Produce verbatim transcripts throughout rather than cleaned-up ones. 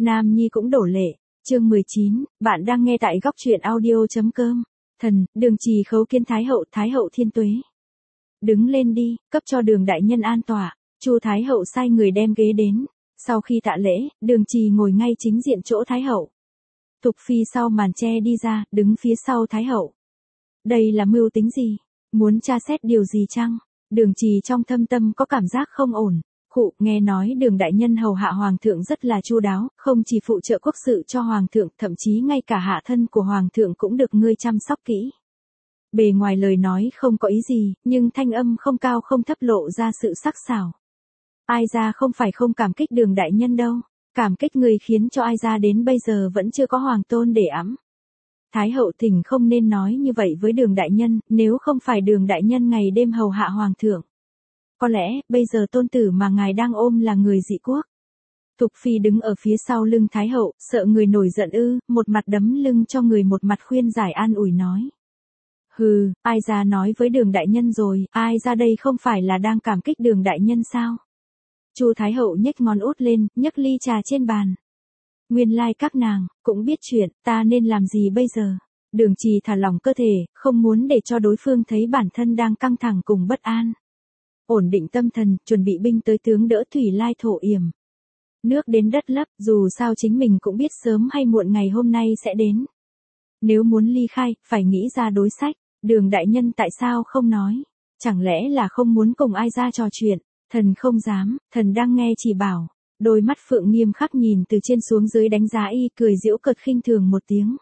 Nam Nhi cũng đổ lệ. Chương mười chín, bạn đang nghe tại góc truyện audio.com. Thần, Đường Trì khấu kiến Thái hậu, Thái hậu thiên tuế. Đứng lên đi, cấp cho Đường đại nhân an tọa. Chu Thái hậu sai người đem ghế đến. Sau khi tạ lễ, Đường Trì ngồi ngay chính diện chỗ Thái hậu. Thục phi sau màn che đi ra, đứng phía sau Thái hậu. Đây là mưu tính gì? Muốn tra xét điều gì chăng? Đường Trì trong thâm tâm có cảm giác không ổn. Khụ, nghe nói Đường đại nhân hầu hạ hoàng thượng rất là chu đáo, không chỉ phụ trợ quốc sự cho hoàng thượng, thậm chí ngay cả hạ thân của hoàng thượng cũng được ngươi chăm sóc kỹ. Bề ngoài lời nói không có ý gì, nhưng thanh âm không cao không thấp lộ ra sự sắc sảo. Ai ra không phải không cảm kích Đường đại nhân đâu, cảm kích người khiến cho ai ra đến bây giờ vẫn chưa có hoàng tôn để ẵm. Thái hậu thỉnh không nên nói như vậy với Đường đại nhân, nếu không phải Đường đại nhân ngày đêm hầu hạ hoàng thượng. Có lẽ, bây giờ tôn tử mà ngài đang ôm là người dị quốc. Thục phi đứng ở phía sau lưng Thái hậu, sợ người nổi giận ư, một mặt đấm lưng cho người một mặt khuyên giải an ủi nói. Hừ, ai ra nói với Đường đại nhân rồi, ai ra đây không phải là đang cảm kích Đường đại nhân sao? Chu Thái hậu nhếch ngón út lên, nhấc ly trà trên bàn. Nguyên lai các nàng, cũng biết chuyện, ta nên làm gì bây giờ? Đường Trì thả lỏng cơ thể, không muốn để cho đối phương thấy bản thân đang căng thẳng cùng bất an. Ổn định tâm thần, chuẩn bị binh tới tướng đỡ thủy lai thổ yểm. Nước đến đất lấp, dù sao chính mình cũng biết sớm hay muộn ngày hôm nay sẽ đến. Nếu muốn ly khai, phải nghĩ ra đối sách. Đường đại nhân tại sao không nói? Chẳng lẽ là không muốn cùng ai ra trò chuyện? Thần không dám, thần đang nghe chỉ bảo. Đôi mắt phượng nghiêm khắc nhìn từ trên xuống dưới đánh giá y, cười giễu cợt khinh thường một tiếng.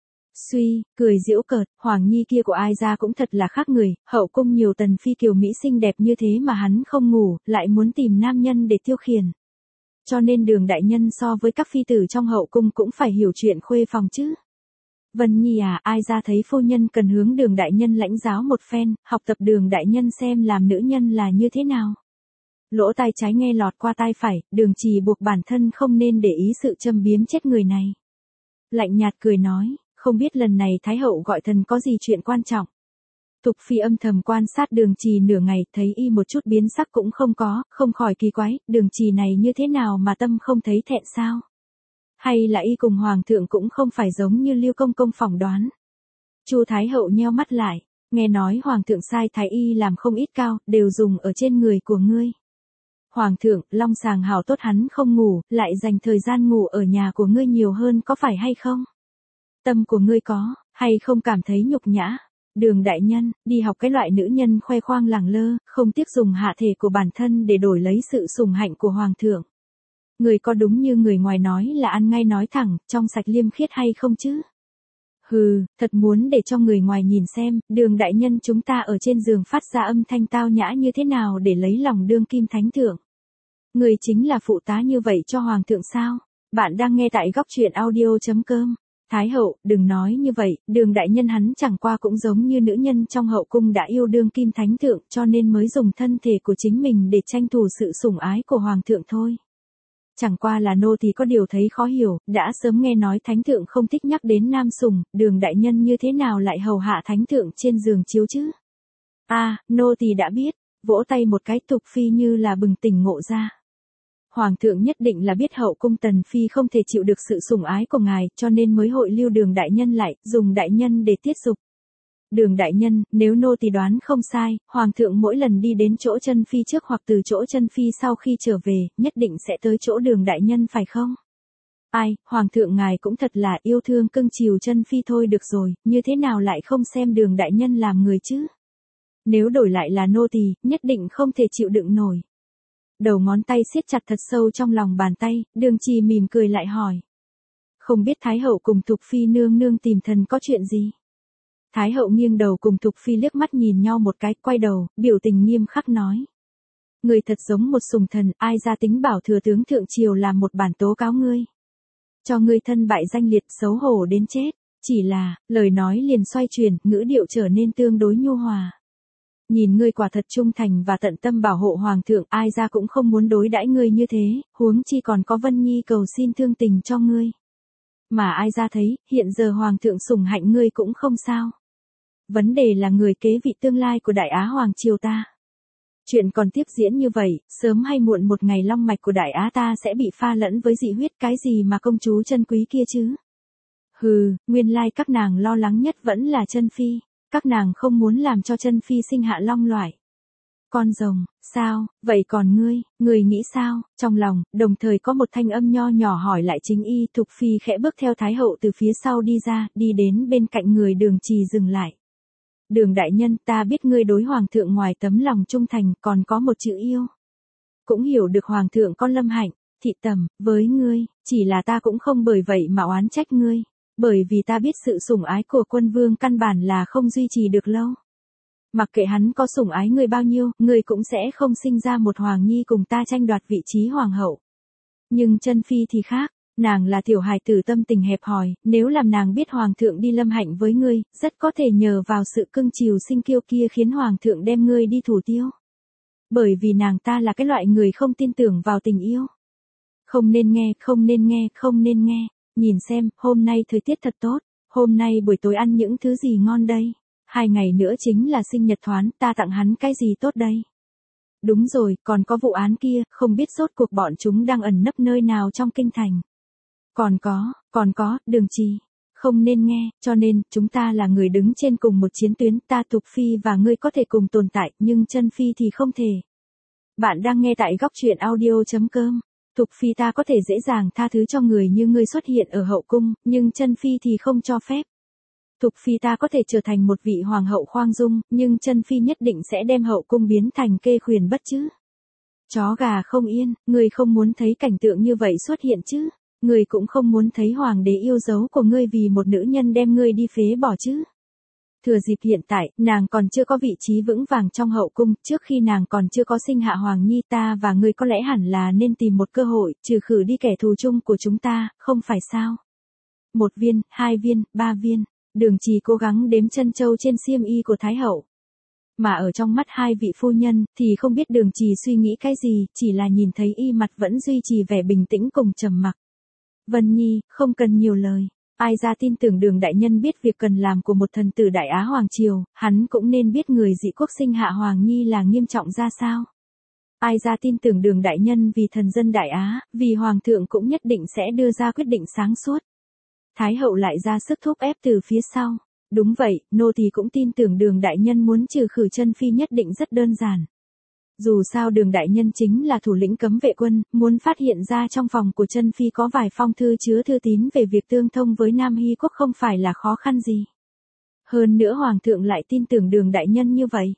Suy, cười giễu cợt, hoàng nhi kia của ai ra cũng thật là khác người, hậu cung nhiều tần phi kiều mỹ xinh đẹp như thế mà hắn không ngủ, lại muốn tìm nam nhân để tiêu khiển. Cho nên Đường đại nhân so với các phi tử trong hậu cung cũng phải hiểu chuyện khuê phòng chứ. Vân Nhi à, ai ra thấy phu nhân cần hướng Đường đại nhân lãnh giáo một phen, học tập Đường đại nhân xem làm nữ nhân là như thế nào. Lỗ tai trái nghe lọt qua tai phải, Đường Trì buộc bản thân không nên để ý sự châm biếm chết người này. Lạnh nhạt cười nói, không biết lần này Thái hậu gọi thần có gì chuyện quan trọng. Thục phi âm thầm quan sát Đường Trì nửa ngày, thấy y một chút biến sắc cũng không có, không khỏi kỳ quái, Đường Trì này như thế nào mà tâm không thấy thẹn sao? Hay là y cùng hoàng thượng cũng không phải giống như Lưu công công phỏng đoán? Chu Thái hậu nheo mắt lại, nghe nói hoàng thượng sai thái y làm không ít cao, đều dùng ở trên người của ngươi. Hoàng thượng, long sàng hào tốt hắn không ngủ, lại dành thời gian ngủ ở nhà của ngươi nhiều hơn có phải hay không? Tâm của ngươi có, hay không cảm thấy nhục nhã? Đường đại nhân, đi học cái loại nữ nhân khoe khoang lẳng lơ, không tiếc dùng hạ thể của bản thân để đổi lấy sự sủng hạnh của hoàng thượng. Người có đúng như người ngoài nói là ăn ngay nói thẳng, trong sạch liêm khiết hay không chứ? Hừ, thật muốn để cho người ngoài nhìn xem, Đường đại nhân chúng ta ở trên giường phát ra âm thanh tao nhã như thế nào để lấy lòng đương kim thánh thượng. Người chính là phụ tá như vậy cho hoàng thượng sao? Bạn đang nghe tại góc truyện audio.com. Thái hậu, đừng nói như vậy, Đường đại nhân hắn chẳng qua cũng giống như nữ nhân trong hậu cung đã yêu đương kim thánh thượng cho nên mới dùng thân thể của chính mình để tranh thủ sự sủng ái của hoàng thượng thôi. Chẳng qua là nô thì có điều thấy khó hiểu, đã sớm nghe nói thánh thượng không thích nhắc đến nam sủng, Đường đại nhân như thế nào lại hầu hạ thánh thượng trên giường chiếu chứ? À, nô thì đã biết, vỗ tay một cái, Thục phi như là bừng tỉnh ngộ ra. Hoàng thượng nhất định là biết hậu cung tần phi không thể chịu được sự sủng ái của ngài, cho nên mới hội lưu Đường đại nhân lại, dùng đại nhân để tiết dục. Đường đại nhân, nếu nô tỳ đoán không sai, hoàng thượng mỗi lần đi đến chỗ chân phi trước hoặc từ chỗ chân phi sau khi trở về, nhất định sẽ tới chỗ Đường đại nhân phải không? Ai, hoàng thượng ngài cũng thật là yêu thương cưng chiều chân phi thôi được rồi, như thế nào lại không xem Đường đại nhân làm người chứ? Nếu đổi lại là nô tỳ, nhất định không thể chịu đựng nổi. Đầu ngón tay siết chặt thật sâu trong lòng bàn tay, Đường Trì mỉm cười lại hỏi. Không biết Thái hậu cùng Thục phi nương nương tìm thần có chuyện gì? Thái hậu nghiêng đầu cùng Thục phi liếc mắt nhìn nhau một cái, quay đầu, biểu tình nghiêm khắc nói. Người thật giống một sùng thần, ai ra tính bảo thừa tướng thượng triều làm một bản tố cáo ngươi. Cho ngươi thân bại danh liệt, xấu hổ đến chết, chỉ là, lời nói liền xoay chuyển, ngữ điệu trở nên tương đối nhu hòa. Nhìn ngươi quả thật trung thành và tận tâm bảo hộ hoàng thượng, ai ra cũng không muốn đối đãi ngươi như thế, huống chi còn có Vân Nhi cầu xin thương tình cho ngươi. Mà ai ra thấy, hiện giờ hoàng thượng sủng hạnh ngươi cũng không sao. Vấn đề là người kế vị tương lai của Đại Á Hoàng triều ta. Chuyện còn tiếp diễn như vậy, sớm hay muộn một ngày long mạch của Đại Á ta sẽ bị pha lẫn với dị huyết, cái gì mà công chúa chân quý kia chứ. Hừ, nguyên lai các nàng lo lắng nhất vẫn là chân phi, các nàng không muốn làm cho chân phi sinh hạ long loại. Con rồng, sao, vậy còn ngươi, ngươi nghĩ sao? Trong lòng, đồng thời có một thanh âm nho nhỏ hỏi lại chính y. Thục phi khẽ bước theo thái hậu từ phía sau đi ra, đi đến bên cạnh người Đường Trì dừng lại. Đường đại nhân, ta biết ngươi đối hoàng thượng ngoài tấm lòng trung thành còn có một chữ yêu. Cũng hiểu được hoàng thượng con lâm hạnh, thị tầm, với ngươi, chỉ là ta cũng không bởi vậy mà oán trách ngươi. Bởi vì ta biết sự sủng ái của quân vương căn bản là không duy trì được lâu. Mặc kệ hắn có sủng ái ngươi bao nhiêu, ngươi cũng sẽ không sinh ra một hoàng nhi cùng ta tranh đoạt vị trí hoàng hậu. Nhưng chân phi thì khác, nàng là tiểu hài tử tâm tình hẹp hòi, nếu làm nàng biết hoàng thượng đi lâm hạnh với ngươi, rất có thể nhờ vào sự cưng chiều sinh kiêu kia khiến hoàng thượng đem ngươi đi thủ tiêu. Bởi vì nàng ta là cái loại người không tin tưởng vào tình yêu. Không nên nghe, không nên nghe, không nên nghe. Nhìn xem, hôm nay thời tiết thật tốt, hôm nay buổi tối ăn những thứ gì ngon đây. Hai ngày nữa chính là sinh nhật Thoán, ta tặng hắn cái gì tốt đây? Đúng rồi, còn có vụ án kia, không biết rốt cuộc bọn chúng đang ẩn nấp nơi nào trong kinh thành. Còn có, còn có, Đường Trì. Không nên nghe, cho nên, chúng ta là người đứng trên cùng một chiến tuyến, ta Thục phi và ngươi có thể cùng tồn tại, nhưng chân phi thì không thể. Bạn đang nghe tại góc truyện audio chấm com. Thục phi ta có thể dễ dàng tha thứ cho người như ngươi xuất hiện ở hậu cung, nhưng chân phi thì không cho phép. Thục phi ta có thể trở thành một vị hoàng hậu khoang dung, nhưng chân phi nhất định sẽ đem hậu cung biến thành kê khuyển bất chứ. Chó gà không yên, ngươi không muốn thấy cảnh tượng như vậy xuất hiện chứ. Ngươi cũng không muốn thấy hoàng đế yêu dấu của ngươi vì một nữ nhân đem ngươi đi phế bỏ chứ. Thừa dịp hiện tại, nàng còn chưa có vị trí vững vàng trong hậu cung, trước khi nàng còn chưa có sinh hạ hoàng nhi, ta và ngươi có lẽ hẳn là nên tìm một cơ hội, trừ khử đi kẻ thù chung của chúng ta, không phải sao? Một viên, hai viên, ba viên. Đường Trì cố gắng đếm chân châu trên xiêm y của Thái hậu. Mà ở trong mắt hai vị phu nhân, thì không biết Đường Trì suy nghĩ cái gì, chỉ là nhìn thấy y mặt vẫn duy trì vẻ bình tĩnh cùng trầm mặc. Vân Nhi, không cần nhiều lời. Ai ra tin tưởng Đường đại nhân biết việc cần làm của một thần tử Đại Á Hoàng Triều, hắn cũng nên biết người dị quốc sinh hạ Hoàng Nhi là nghiêm trọng ra sao. Ai ra tin tưởng Đường đại nhân vì thần dân Đại Á, vì Hoàng thượng cũng nhất định sẽ đưa ra quyết định sáng suốt. Thái hậu lại ra sức thúc ép từ phía sau. Đúng vậy, nô tỳ cũng tin tưởng Đường đại nhân muốn trừ khử chân phi nhất định rất đơn giản. Dù sao Đường đại nhân chính là thủ lĩnh cấm vệ quân, muốn phát hiện ra trong phòng của chân phi có vài phong thư chứa thư tín về việc tương thông với Nam Hy quốc không phải là khó khăn gì. Hơn nữa hoàng thượng lại tin tưởng Đường đại nhân như vậy.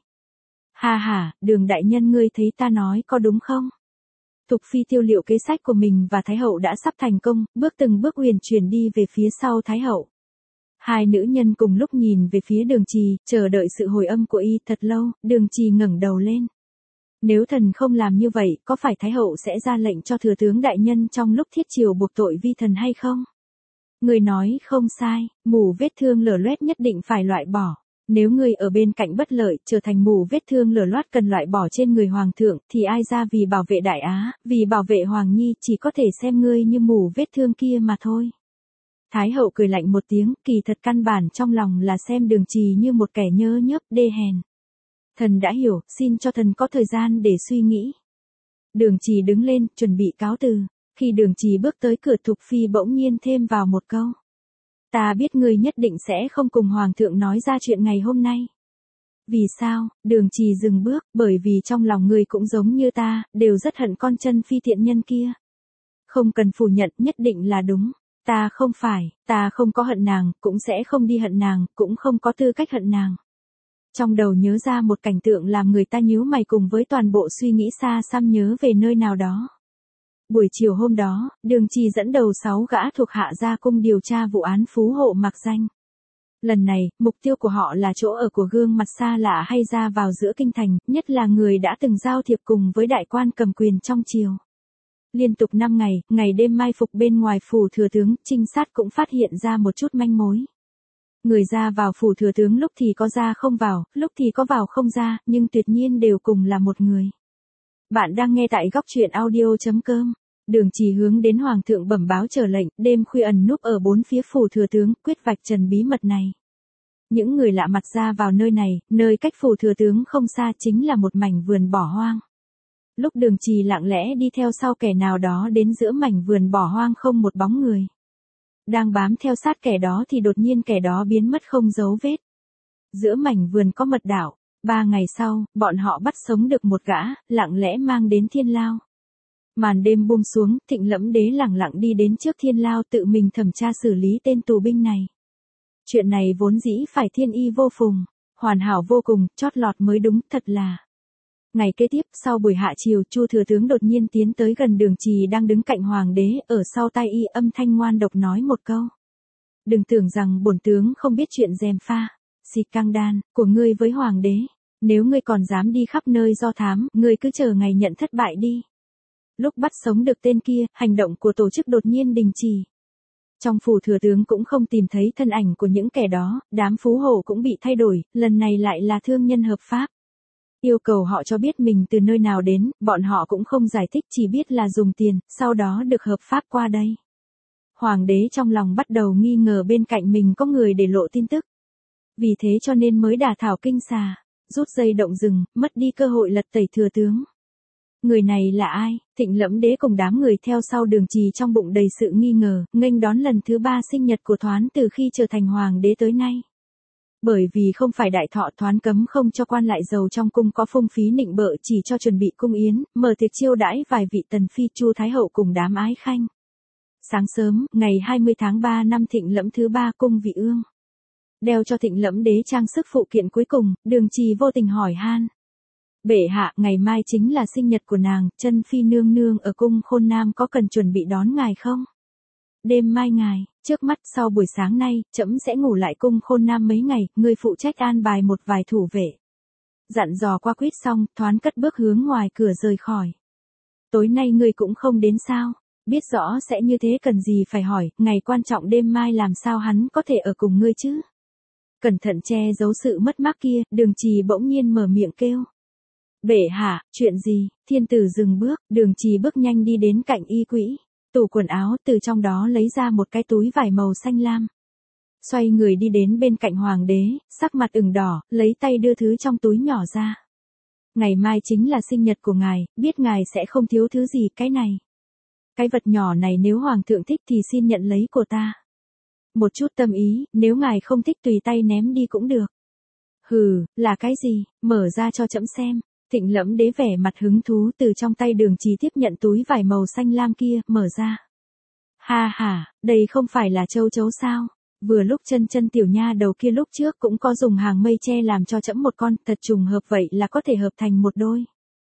Ha ha, Đường đại nhân ngươi thấy ta nói có đúng không? Thục phi tiêu liệu kế sách của mình và Thái hậu đã sắp thành công, bước từng bước huyền chuyển đi về phía sau Thái hậu. Hai nữ nhân cùng lúc nhìn về phía Đường Trì, chờ đợi sự hồi âm của y thật lâu, Đường Trì ngẩng đầu lên. Nếu thần không làm như vậy, có phải Thái hậu sẽ ra lệnh cho thừa tướng đại nhân trong lúc thiết triều buộc tội vi thần hay không? Người nói không sai, mù vết thương lở loét nhất định phải loại bỏ. Nếu người ở bên cạnh bất lợi, trở thành mù vết thương lở loét cần loại bỏ trên người hoàng thượng, thì ai ra vì bảo vệ Đại Á, vì bảo vệ Hoàng Nhi, chỉ có thể xem ngươi như mù vết thương kia mà thôi. Thái hậu cười lạnh một tiếng, kỳ thật căn bản trong lòng là xem Đường Trì như một kẻ nhơ nhớp đê hèn. Thần đã hiểu, xin cho thần có thời gian để suy nghĩ. Đường Trì đứng lên, chuẩn bị cáo từ. Khi Đường Trì bước tới cửa, Thục phi bỗng nhiên thêm vào một câu. Ta biết ngươi nhất định sẽ không cùng hoàng thượng nói ra chuyện ngày hôm nay. Vì sao? Đường Trì dừng bước, bởi vì trong lòng ngươi cũng giống như ta, đều rất hận con chân phi thiện nhân kia. Không cần phủ nhận, nhất định là đúng. Ta không phải, ta không có hận nàng, cũng sẽ không đi hận nàng, cũng không có tư cách hận nàng. Trong đầu nhớ ra một cảnh tượng làm người ta nhíu mày cùng với toàn bộ suy nghĩ xa xăm nhớ về nơi nào đó. Buổi chiều hôm đó, Đường Trì dẫn đầu sáu gã thuộc hạ ra cung điều tra vụ án phú hộ mặc danh. Lần này, mục tiêu của họ là chỗ ở của gương mặt xa lạ hay ra vào giữa kinh thành, nhất là người đã từng giao thiệp cùng với đại quan cầm quyền trong triều. Liên tục năm ngày, ngày đêm mai phục bên ngoài phủ thừa tướng, trinh sát cũng phát hiện ra một chút manh mối. Người ra vào phủ thừa tướng lúc thì có ra không vào, lúc thì có vào không ra, nhưng tuyệt nhiên đều cùng là một người. Bạn đang nghe tại góc truyện audio chấm com. Đường Trì hướng đến hoàng thượng bẩm báo chờ lệnh, đêm khuya ẩn núp ở bốn phía phủ thừa tướng, quyết vạch trần bí mật này. Những người lạ mặt ra vào nơi này, nơi cách phủ thừa tướng không xa chính là một mảnh vườn bỏ hoang. Lúc Đường Trì lặng lẽ đi theo sau kẻ nào đó đến giữa mảnh vườn bỏ hoang không một bóng người. Đang bám theo sát kẻ đó thì đột nhiên kẻ đó biến mất không dấu vết. Giữa mảnh vườn có mật đảo, ba ngày sau, bọn họ bắt sống được một gã, lặng lẽ mang đến Thiên Lao. Màn đêm buông xuống, Thịnh Lẫm Đế lẳng lặng đi đến trước Thiên Lao tự mình thẩm tra xử lý tên tù binh này. Chuyện này vốn dĩ phải thiên y vô phùng, hoàn hảo vô cùng, chót lọt mới đúng, thật là. Ngày kế tiếp, sau buổi hạ chiều, Chu thừa tướng đột nhiên tiến tới gần Đường Trì đang đứng cạnh hoàng đế, ở sau tai y âm thanh ngoan độc nói một câu. Đừng tưởng rằng bổn tướng không biết chuyện gièm pha, xì căng đan, của ngươi với hoàng đế. Nếu ngươi còn dám đi khắp nơi do thám, ngươi cứ chờ ngày nhận thất bại đi. Lúc bắt sống được tên kia, hành động của tổ chức đột nhiên đình chỉ. Trong phủ thừa tướng cũng không tìm thấy thân ảnh của những kẻ đó, đám phú hộ cũng bị thay đổi, lần này lại là thương nhân hợp pháp. Yêu cầu họ cho biết mình từ nơi nào đến, bọn họ cũng không giải thích, chỉ biết là dùng tiền, sau đó được hợp pháp qua đây. Hoàng đế trong lòng bắt đầu nghi ngờ bên cạnh mình có người để lộ tin tức. Vì thế cho nên mới đả thảo kinh xà, rút dây động rừng, mất đi cơ hội lật tẩy thừa tướng. Người này là ai? Thịnh Lẫm Đế cùng đám người theo sau Đường Trì trong bụng đầy sự nghi ngờ, nghênh đón lần thứ ba sinh nhật của Thoán từ khi trở thành hoàng đế tới nay. Bởi vì không phải đại thọ, Thoán cấm không cho quan lại giàu trong cung có phung phí nịnh bợ, chỉ cho chuẩn bị cung yến, mở tiệc chiêu đãi vài vị tần phi, Chu Thái hậu cùng đám ái khanh. Sáng sớm, ngày hai mươi tháng ba năm Thịnh Lẫm thứ ba, cung Vị Ương. Đeo cho Thịnh Lẫm Đế trang sức phụ kiện cuối cùng, Đường Trì vô tình hỏi han. Bệ hạ, ngày mai chính là sinh nhật của nàng, chân phi nương nương ở cung Khôn Nam có cần chuẩn bị đón ngài không? Đêm mai ngài, trước mắt sau buổi sáng nay, trẫm sẽ ngủ lại cung Khôn Nam mấy ngày, ngươi phụ trách an bài một vài thủ vệ. Dặn dò qua quýt xong, Thoán cất bước hướng ngoài cửa rời khỏi. Tối nay ngươi cũng không đến sao? Biết rõ sẽ như thế cần gì phải hỏi, ngày quan trọng đêm mai làm sao hắn có thể ở cùng ngươi chứ? Cẩn thận che giấu sự mất mát kia, Đường Trì bỗng nhiên mở miệng kêu. Bệ hạ, chuyện gì? Thiên tử dừng bước, Đường Trì bước nhanh đi đến cạnh y quỹ, tủ quần áo, từ trong đó lấy ra một cái túi vải màu xanh lam. Xoay người đi đến bên cạnh hoàng đế, sắc mặt ửng đỏ, lấy tay đưa thứ trong túi nhỏ ra. Ngày mai chính là sinh nhật của ngài, biết ngài sẽ không thiếu thứ gì, cái này. Cái vật nhỏ này nếu hoàng thượng thích thì xin nhận lấy của ta. Một chút tâm ý, nếu ngài không thích tùy tay ném đi cũng được. Hừ, là cái gì, mở ra cho trẫm xem. Thịnh Lẫm Đế vẻ mặt hứng thú từ trong tay Đường Trì tiếp nhận túi vải màu xanh lam kia, mở ra. Ha ha, đây không phải là châu chấu sao? Vừa lúc chân chân tiểu nha đầu kia lúc trước cũng có dùng hàng mây che làm cho trẫm một con, thật trùng hợp vậy là có thể hợp thành một đôi.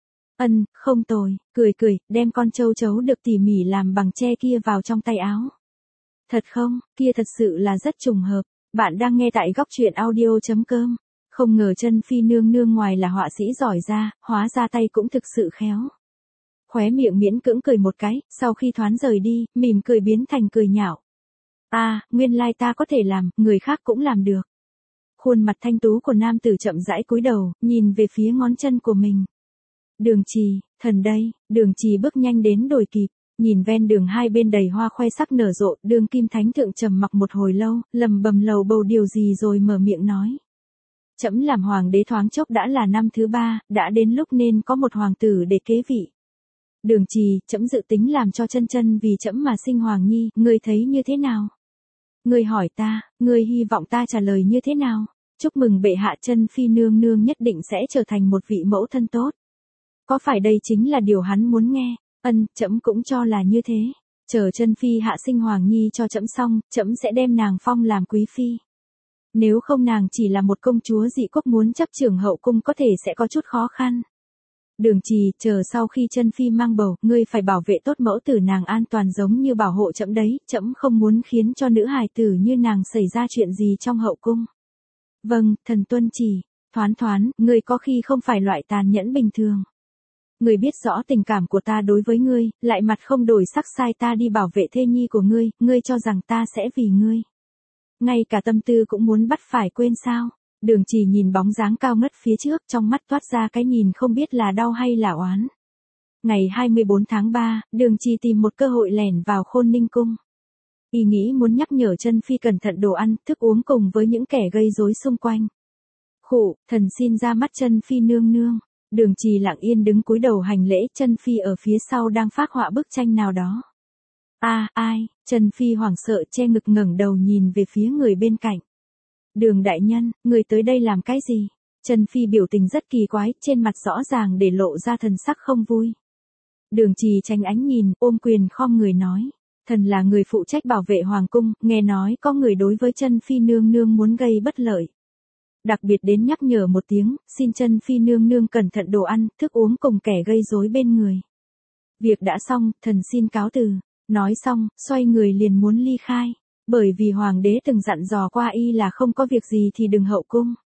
Ân, không tồi, cười cười, đem con châu chấu được tỉ mỉ làm bằng tre kia vào trong tay áo. Thật không, kia thật sự là rất trùng hợp. Bạn đang nghe tại góc truyện audio chấm com. Không ngờ chân phi nương nương ngoài là họa sĩ giỏi ra, hóa ra tay cũng thực sự khéo. Khóe miệng miễn cưỡng cười một cái, sau khi Thoán rời đi, mỉm cười biến thành cười nhạo. À, nguyên lai ta có thể làm, người khác cũng làm được. Khuôn mặt thanh tú của nam tử chậm rãi cúi đầu, nhìn về phía ngón chân của mình. Đường Trì, thần đây, Đường Trì bước nhanh đến đuổi kịp, nhìn ven đường hai bên đầy hoa khoe sắc nở rộ, Đường Kim Thánh Thượng trầm mặc một hồi lâu, lầm bầm lầu bầu điều gì rồi mở miệng nói. Trẫm làm hoàng đế thoáng chốc đã là năm thứ ba, đã đến lúc nên có một hoàng tử để kế vị. Đường Trì, trẫm dự tính làm cho chân chân vì trẫm mà sinh hoàng nhi, ngươi thấy như thế nào? Ngươi hỏi ta, ngươi hy vọng ta trả lời như thế nào? Chúc mừng bệ hạ, chân phi nương nương nhất định sẽ trở thành một vị mẫu thân tốt. Có phải đây chính là điều hắn muốn nghe? Ân, trẫm cũng cho là như thế. Chờ chân phi hạ sinh hoàng nhi cho trẫm xong, trẫm sẽ đem nàng phong làm quý phi. Nếu không nàng chỉ là một công chúa dị quốc muốn chấp trưởng hậu cung có thể sẽ có chút khó khăn. Đường Trì, chờ sau khi chân phi mang bầu, ngươi phải bảo vệ tốt mẫu tử nàng an toàn giống như bảo hộ trẫm đấy, trẫm không muốn khiến cho nữ hài tử như nàng xảy ra chuyện gì trong hậu cung. Vâng, thần tuân chỉ. Thoán thoán, ngươi có khi không phải loại tàn nhẫn bình thường. Ngươi biết rõ tình cảm của ta đối với ngươi, lại mặt không đổi sắc sai ta đi bảo vệ thê nhi của ngươi, ngươi cho rằng ta sẽ vì ngươi. Ngay cả tâm tư cũng muốn bắt phải quên sao? Đường Trì nhìn bóng dáng cao ngất phía trước, trong mắt toát ra cái nhìn không biết là đau hay là oán. Ngày hai mươi bốn tháng ba, Đường Trì tìm một cơ hội lẻn vào Khôn Ninh cung. Y nghĩ muốn nhắc nhở Chân Phi cẩn thận đồ ăn, thức uống cùng với những kẻ gây rối xung quanh. Khụ, thần xin ra mắt Chân Phi nương nương. Đường Trì lặng yên đứng cúi đầu hành lễ, Chân Phi ở phía sau đang phác họa bức tranh nào đó. A, à, ai? Chân Phi hoảng sợ che ngực ngẩng đầu nhìn về phía người bên cạnh. Đường đại nhân, người tới đây làm cái gì? Chân Phi biểu tình rất kỳ quái, trên mặt rõ ràng để lộ ra thần sắc không vui. Đường Trì tránh ánh nhìn, ôm quyền khom người nói. Thần là người phụ trách bảo vệ hoàng cung, nghe nói có người đối với Chân Phi nương nương muốn gây bất lợi. Đặc biệt đến nhắc nhở một tiếng, xin Chân Phi nương nương cẩn thận đồ ăn, thức uống cùng kẻ gây rối bên người. Việc đã xong, thần xin cáo từ. Nói xong, xoay người liền muốn ly khai. Bởi vì hoàng đế từng dặn dò qua y là không có việc gì thì đừng hậu cung.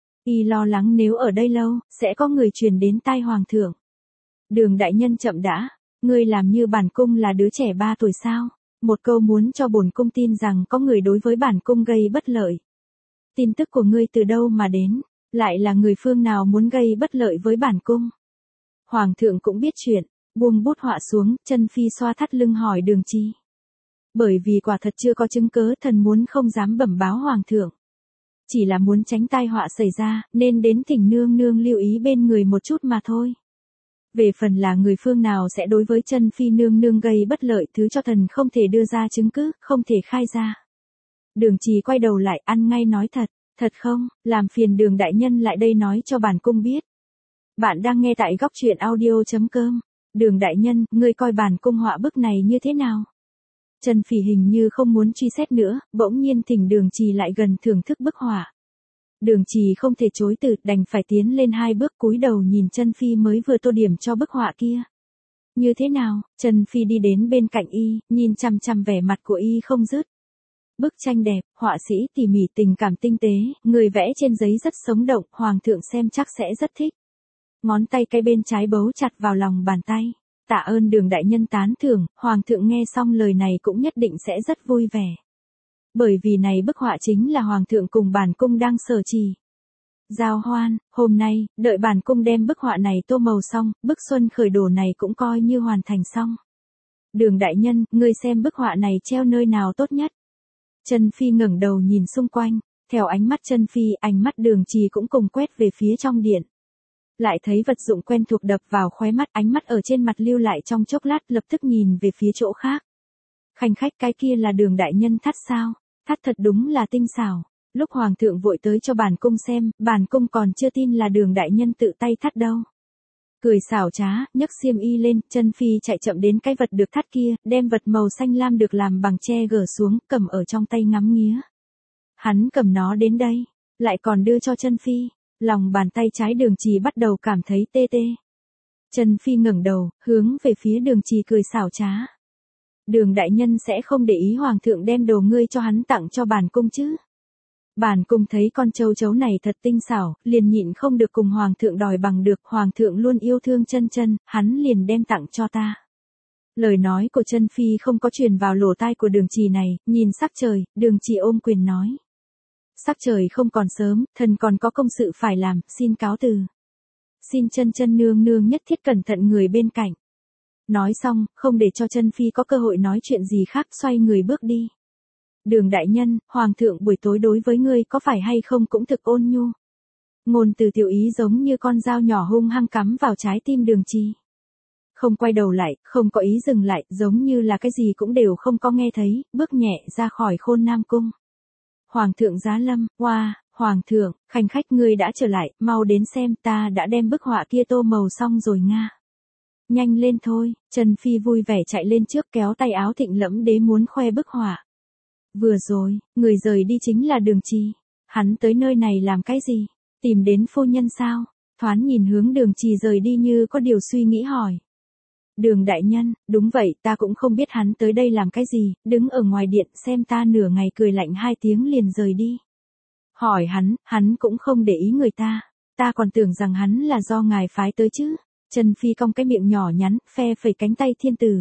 Y lo lắng nếu ở đây lâu, sẽ có người truyền đến tai hoàng thượng. Đường đại nhân chậm đã, ngươi làm như bản cung là đứa trẻ ba tuổi sao? Một câu muốn cho bổn cung tin rằng có người đối với bản cung gây bất lợi. Tin tức của ngươi từ đâu mà đến, lại là người phương nào muốn gây bất lợi với bản cung? Hoàng thượng cũng biết chuyện, buông bút họa xuống, Chân Phi xoa thắt lưng hỏi Đường Trì. Bởi vì quả thật chưa có chứng cớ, thần muốn không dám bẩm báo hoàng thượng. Chỉ là muốn tránh tai họa xảy ra, nên đến thỉnh nương nương lưu ý bên người một chút mà thôi. Về phần là người phương nào sẽ đối với Chân Phi nương nương gây bất lợi, thứ cho thần không thể đưa ra chứng cứ, không thể khai ra. Đường Trì quay đầu lại ăn ngay nói thật, thật không, làm phiền Đường đại nhân lại đây nói cho bản cung biết. Bạn đang nghe tại góc truyện audio chấm com. Đường đại nhân, ngươi coi bản cung họa bức này như thế nào? Chân Phi hình như không muốn truy xét nữa, bỗng nhiên thỉnh Đường Trì lại gần thưởng thức bức họa. Đường Trì không thể chối từ, đành phải tiến lên hai bước cúi đầu nhìn Chân Phi mới vừa tô điểm cho bức họa kia. Như thế nào? Chân Phi đi đến bên cạnh y, nhìn chằm chằm vẻ mặt của y không dứt. Bức tranh đẹp, họa sĩ tỉ mỉ tình cảm tinh tế, người vẽ trên giấy rất sống động, hoàng thượng xem chắc sẽ rất thích. Ngón tay cái bên trái bấu chặt vào lòng bàn tay. Tạ ơn Đường đại nhân tán thưởng, hoàng thượng nghe xong lời này cũng nhất định sẽ rất vui vẻ. Bởi vì này bức họa chính là hoàng thượng cùng bản cung đang sở trì. Giao hoan, hôm nay, đợi bản cung đem bức họa này tô màu xong, bức xuân khởi đồ này cũng coi như hoàn thành xong. Đường đại nhân, ngươi xem bức họa này treo nơi nào tốt nhất? Chân Phi ngẩng đầu nhìn xung quanh, theo ánh mắt Chân Phi, ánh mắt Đường Trì cũng cùng quét về phía trong điện. Lại thấy vật dụng quen thuộc đập vào khóe mắt, ánh mắt ở trên mặt lưu lại trong chốc lát, lập tức nhìn về phía chỗ khác. Khanh khách, cái kia là Đường đại nhân thắt sao? Thắt thật đúng là tinh xảo. Lúc hoàng thượng vội tới cho bản cung xem, bản cung còn chưa tin là Đường đại nhân tự tay thắt đâu. Cười xảo trá, nhấc xiêm y lên, Chân Phi chạy chậm đến cái vật được thắt kia, đem vật màu xanh lam được làm bằng tre gỡ xuống, cầm ở trong tay ngắm nghía. Hắn cầm nó đến đây, lại còn đưa cho Chân Phi. Lòng bàn tay trái Đường Trì bắt đầu cảm thấy tê tê. Chân Phi ngẩng đầu, hướng về phía Đường Trì cười xảo trá. Đường đại nhân sẽ không để ý hoàng thượng đem đồ ngươi cho hắn tặng cho bản cung chứ? Bản cung thấy con châu chấu này thật tinh xảo, liền nhịn không được cùng hoàng thượng đòi bằng được, hoàng thượng luôn yêu thương Chân Chân, hắn liền đem tặng cho ta. Lời nói của Chân Phi không có truyền vào lỗ tai của Đường Trì này, nhìn sắc trời, Đường Trì ôm quyền nói. Sắc trời không còn sớm, thần còn có công sự phải làm, xin cáo từ. Xin Chân Chân nương nương nhất thiết cẩn thận người bên cạnh. Nói xong, không để cho Chân Phi có cơ hội nói chuyện gì khác, xoay người bước đi. Đường đại nhân, hoàng thượng buổi tối đối với ngươi có phải hay không cũng thực ôn nhu. Ngôn từ tiểu ý giống như con dao nhỏ hung hăng cắm vào trái tim Đường Trì. Không quay đầu lại, không có ý dừng lại, giống như là cái gì cũng đều không có nghe thấy, bước nhẹ ra khỏi Khôn Nam cung. Hoàng thượng giá lâm, oa, wow, hoàng thượng, khanh khách ngươi đã trở lại, mau đến xem, ta đã đem bức họa kia tô màu xong rồi nga. Nhanh lên thôi, Chân Phi vui vẻ chạy lên trước kéo tay áo Thịnh Lẫm Đế muốn khoe bức họa. Vừa rồi, người rời đi chính là Đường Trì. Hắn tới nơi này làm cái gì? Tìm đến phu nhân sao? Thoáng nhìn hướng Đường Trì rời đi như có điều suy nghĩ hỏi. Đường đại nhân, đúng vậy, ta cũng không biết hắn tới đây làm cái gì, đứng ở ngoài điện xem ta nửa ngày cười lạnh hai tiếng liền rời đi. Hỏi hắn, hắn cũng không để ý người ta, ta còn tưởng rằng hắn là do ngài phái tới chứ. Chân Phi cong cái miệng nhỏ nhắn, phe phẩy cánh tay thiên tử.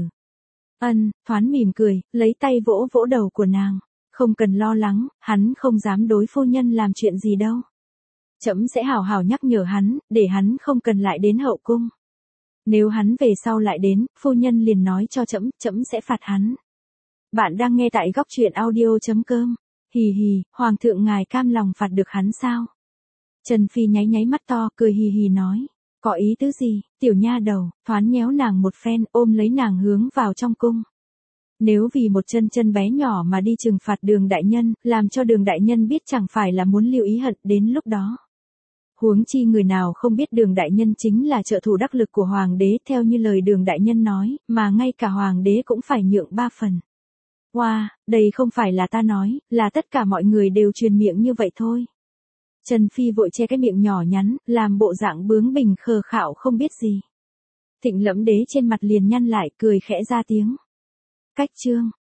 Ân, thoáng mỉm cười, lấy tay vỗ vỗ đầu của nàng. Không cần lo lắng, hắn không dám đối phu nhân làm chuyện gì đâu. Trẫm sẽ hảo hảo nhắc nhở hắn, để hắn không cần lại đến hậu cung. Nếu hắn về sau lại đến, phu nhân liền nói cho trẫm, trẫm sẽ phạt hắn. Bạn đang nghe tại góc chuyện audio.com. Hì hì, Hoàng thượng ngài cam lòng phạt được hắn sao? Trần Phi nháy nháy mắt to, cười hì hì nói. Có ý tứ gì, tiểu nha đầu, thoán nhéo nàng một phen, ôm lấy nàng hướng vào trong cung. Nếu vì một chân chân bé nhỏ mà đi trừng phạt Đường đại nhân, làm cho Đường đại nhân biết chẳng phải là muốn lưu ý hận đến lúc đó. Huống chi người nào không biết Đường đại nhân chính là trợ thủ đắc lực của hoàng đế, theo như lời Đường đại nhân nói, mà ngay cả hoàng đế cũng phải nhượng ba phần. Wow, đây không phải là ta nói, là tất cả mọi người đều truyền miệng như vậy thôi. Trần Phi vội che cái miệng nhỏ nhắn, làm bộ dạng bướng bỉnh khờ khạo không biết gì. Thịnh Lẫm Đế trên mặt liền nhăn lại, cười khẽ ra tiếng. Cách chương,